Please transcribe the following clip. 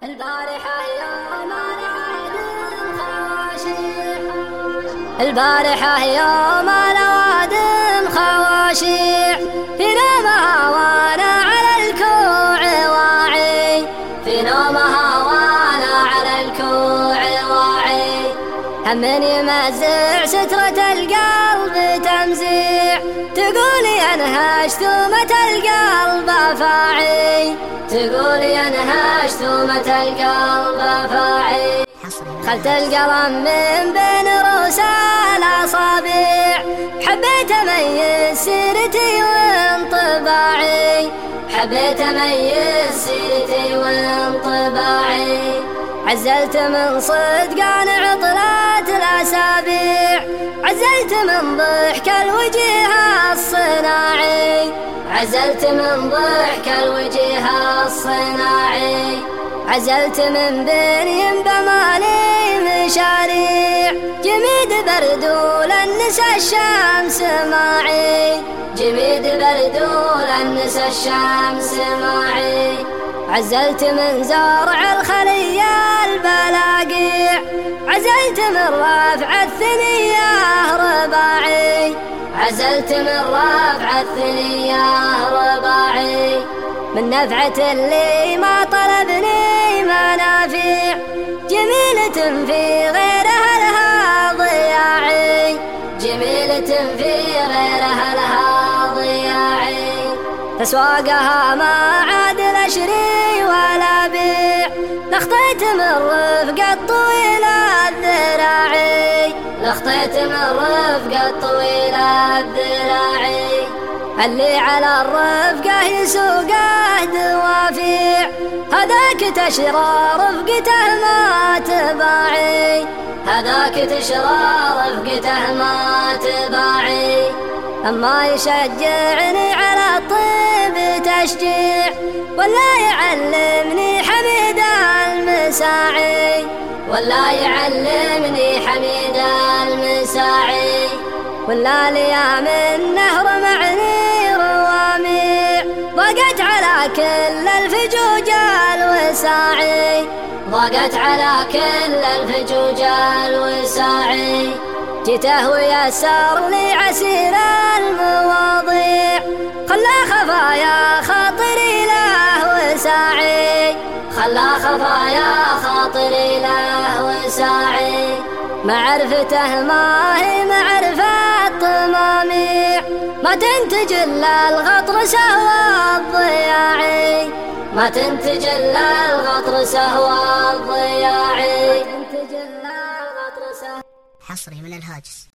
البارحة يوم الأوادم خواشيع، البارحة يوم الأوادم خواشيع، في نومها وانا على الكوع واعي، في نومها وانا على الكوع واعي، هم يمزع سترة القلب تمزيع، تقولي انهش ثومة القلب افاعي، تقولي انهش ثومة القلب افاعي. خلت القلم من بين رؤوس الاصابع، حبيت اميز سيرتي وانطباعي، حبيت اميز سيرتي وانطباعي، عزلت من صدق انا عطلات الاسابيع، عزلت من ضحك الوجه الصناعي، عزلت من ضحك الوجه الصناعي، عزلت من بني بمالي مشاريع، جميد بردول النسى الشمس معي، جميد بردول النسى الشمس معي، عزلت من زرع الخلية البلاقيع، عزلت من رفع الثنية رباعي، عزلت من رفع الثنية رباعي، من نفعة اللي ما طلبني منافع، جميلة في غيرها لها ضياعي، جميلة في غيرها لها ضياعي، أسواقها ما عاد أشري ولا بيع، لخطيت من رفق الطويل الذراعي، لخطيت من رفق الطويل الذراعي، اللي على الرفقة يسوقه دوافيع، هذاك تشرى رفقته ما تباعي، هذاك تشرى رفقته ما تباعي، أما يشجعني على الطيب تشجيع، ولا يعلمني حميد المساعي، ولا يعلمني حميد المساعي، ولا ليام النهر معني رواميع، ضاقت على كل الفجوج الوساعي، ضاقت على كل الفجوج الوساعي، جيته ويسر لي عسير المواضيع، خلى خفايا خاطري له وساعي، خلى خفايا خاطري له وساعي، معرفته ما هي معرفة طماميع، ما تنتج إلا الغطر سهوى الضياعي، ما تنتج إلا الغطر سهوى الضياعي، حصري من الهاجس.